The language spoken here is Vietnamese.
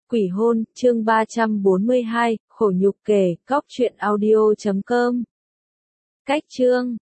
Quỷ hôn, chương 342, khổ nhục kể, góc truyện audio.com. Cách chương